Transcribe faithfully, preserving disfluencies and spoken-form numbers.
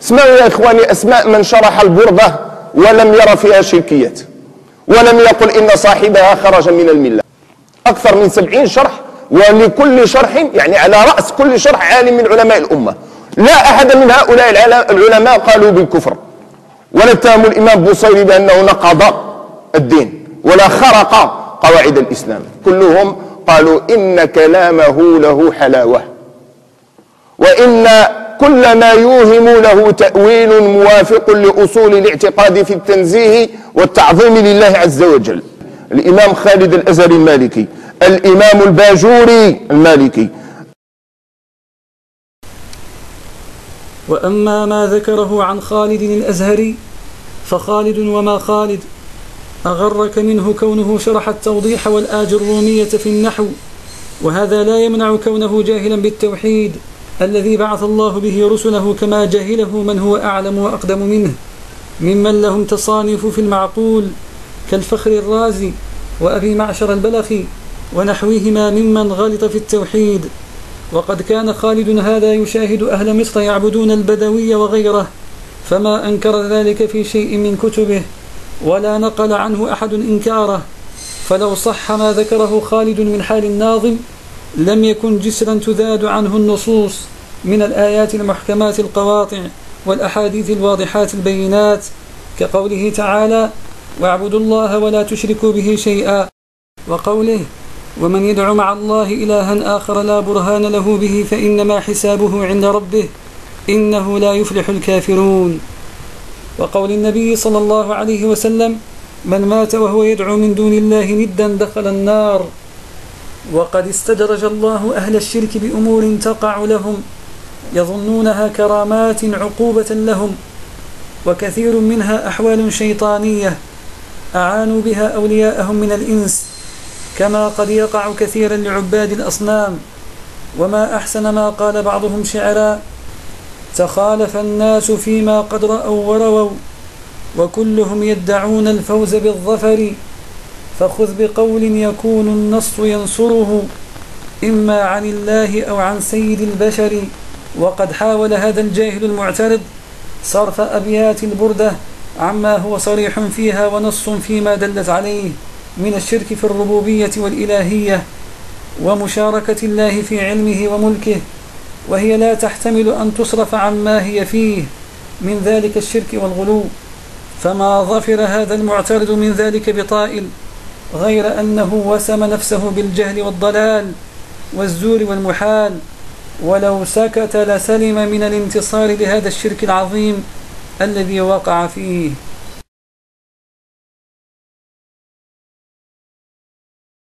اسمعوا يا إخواني أسماء من شرح البردة ولم ير فيها شركيات، ولم يقل إن صاحبها خرج من الملة. أكثر من سبعين شرح، ولكل شرح يعني على رأس كل شرح عالم من علماء الأمة. لا أحد من هؤلاء العلماء قالوا بالكفر، ولا اتهموا الإمام بوصيري بأنه نقض الدين ولا خرق قواعد الإسلام. كلهم قالوا إن كلامه له حلاوة، وإن كل ما يوهم له تأويل موافق لأصول الاعتقاد في التنزيه والتعظيم لله عز وجل. الإمام خالد الأزهري المالكي، الإمام الباجوري المالكي. وأما ما ذكره عن خالد الأزهري فخالد وما خالد أغرك منه كونه شرح التوضيح والآجرومية في النحو، وهذا لا يمنع كونه جاهلا بالتوحيد الذي بعث الله به رسله، كما جاهله من هو أعلم وأقدم منه ممن لهم تصانيف في المعقول كالفخر الرازي وأبي معشر البلخي ونحوهما ممن غلط في التوحيد. وقد كان خالد هذا يشاهد أهل مصر يعبدون البدوي وغيره، فما أنكر ذلك في شيء من كتبه ولا نقل عنه أحد إنكاره. فلو صح ما ذكره خالد من حال الناظم لم يكن جسرا تذاد عنه النصوص من الآيات المحكمات القواطع والأحاديث الواضحات البينات، كقوله تعالى: واعبدوا الله ولا تشركوا به شيئا، وقوله: ومن يدع مع الله إلها آخر لا برهان له به فإنما حسابه عند ربه إنه لا يفلح الكافرون، وقول النبي صلى الله عليه وسلم: من مات وهو يدعو من دون الله ندا دخل النار. وقد استدرج الله أهل الشرك بأمور تقع لهم يظنونها كرامات عقوبة لهم، وكثير منها أحوال شيطانية أعانوا بها أولياءهم من الإنس، كما قد يقع كثيرا لعباد الأصنام. وما أحسن ما قال بعضهم شعرا: تخالف الناس فيما قد رأوا ورووا وكلهم يدعون الفوز بالظفر، فخذ بقول يكون النص ينصره إما عن الله أو عن سيد البشر. وقد حاول هذا الجاهل المعترض صرف أبيات البردة عما هو صريح فيها ونص فيما دلت عليه من الشرك في الربوبية والإلهية ومشاركة الله في علمه وملكه، وهي لا تحتمل أن تصرف عما هي فيه من ذلك الشرك والغلو. فما ظفر هذا المعترض من ذلك بطائل، غير أنه وسم نفسه بالجهل والضلال والزور والمحال، ولو سكت لسلم من الانتصار لهذا الشرك العظيم الذي وقع فيه.